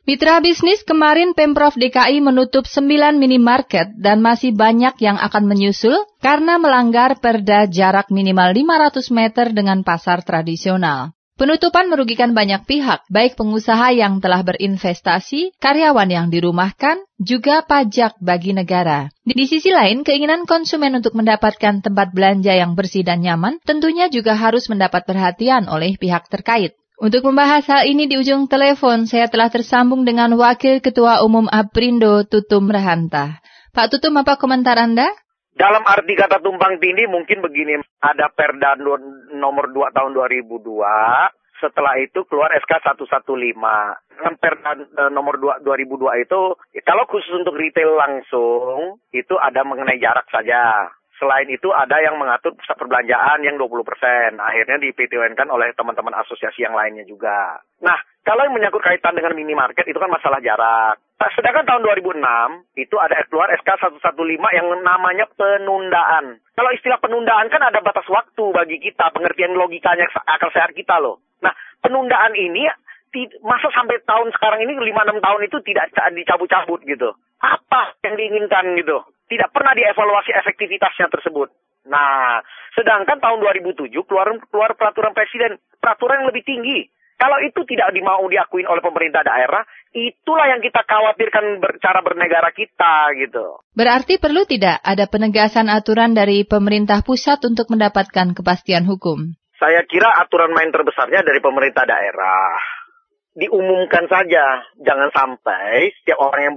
Mitra bisnis, kemarin Pemprov DKI menutup 9 minimarket dan masih banyak yang akan menyusul karena melanggar perda jarak minimal 500 meter dengan pasar tradisional. Penutupan merugikan banyak pihak, baik pengusaha yang telah berinvestasi, karyawan yang dirumahkan, juga pajak bagi negara. Di sisi lain, keinginan konsumen untuk mendapatkan tempat belanja yang bersih dan nyaman tentunya juga harus mendapat perhatian oleh pihak terkait. Untuk membahas hal ini di ujung telepon, saya telah tersambung dengan Wakil Ketua Umum Aprindo, Tutum Rahanta. Pak Tutum, apa komentar Anda? Dalam arti kata tumpang tindih mungkin begini, ada Perda nomor 2 tahun 2002, setelah itu keluar SK 115. Perda nomor 2 2002 itu, kalau khusus untuk retail langsung, itu ada mengenai jarak saja. Selain itu ada yang mengatur pusat perbelanjaan yang 20%. Akhirnya di-PT-UN-kan oleh teman-teman asosiasi yang lainnya juga. Nah, kalau yang menyangkut kaitan dengan minimarket itu kan masalah jarak. Sedangkan tahun 2006 itu ada keluar SK 115 yang namanya penundaan. Kalau istilah penundaan kan ada batas waktu bagi kita, pengertian logikanya akal sehat kita loh. Nah, penundaan ini masa sampai tahun sekarang ini 5-6 tahun itu tidak dicabut-cabut gitu. Apa yang diinginkan gitu? Tidak pernah dievaluasi efektivitasnya tersebut. Nah, sedangkan tahun 2007 keluar peraturan presiden, peraturan yang lebih tinggi. Kalau itu tidak mau diakuin oleh pemerintah daerah, itulah yang kita khawatirkan cara bernegara kita gitu. Berarti perlu tidak ada penegasan aturan dari pemerintah pusat untuk mendapatkan kepastian hukum? Saya kira aturan main terbesarnya dari pemerintah daerah. Diumumkan saja, jangan sampai setiap orang yang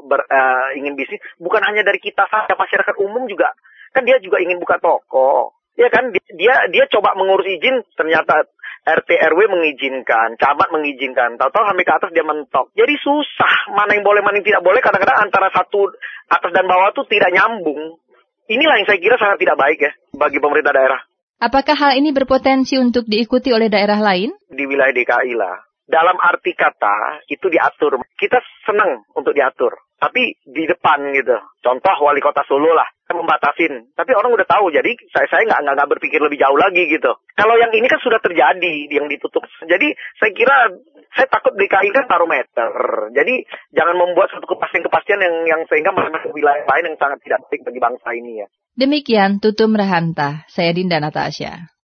ingin bisnis, bukan hanya dari kita saja, masyarakat umum juga, kan dia juga ingin buka toko, ya kan, dia coba mengurus izin, ternyata RT RW mengizinkan, camat mengizinkan, tahu-tahu sampai ke atas dia mentok, jadi susah, mana yang boleh, mana yang tidak boleh, kadang-kadang antara satu atas dan bawah tuh tidak nyambung. Inilah yang saya kira sangat tidak baik ya, bagi pemerintah daerah. Apakah hal ini berpotensi untuk diikuti oleh daerah lain? Di wilayah DKI lah. Dalam arti kata, itu diatur. Kita senang untuk diatur. Tapi di depan gitu. Contoh wali kota Solo lah. Membatasin. Tapi orang udah tahu. Jadi saya nggak berpikir lebih jauh lagi gitu. Kalau yang ini kan sudah terjadi. Yang ditutup. Jadi saya kira, saya takut DKI kan barometer. Jadi jangan membuat satu kepastian yang sehingga masuk wilayah lain yang sangat tidak baik bagi bangsa ini ya. Demikian Tutum Rahanta. Saya Dinda Natasha.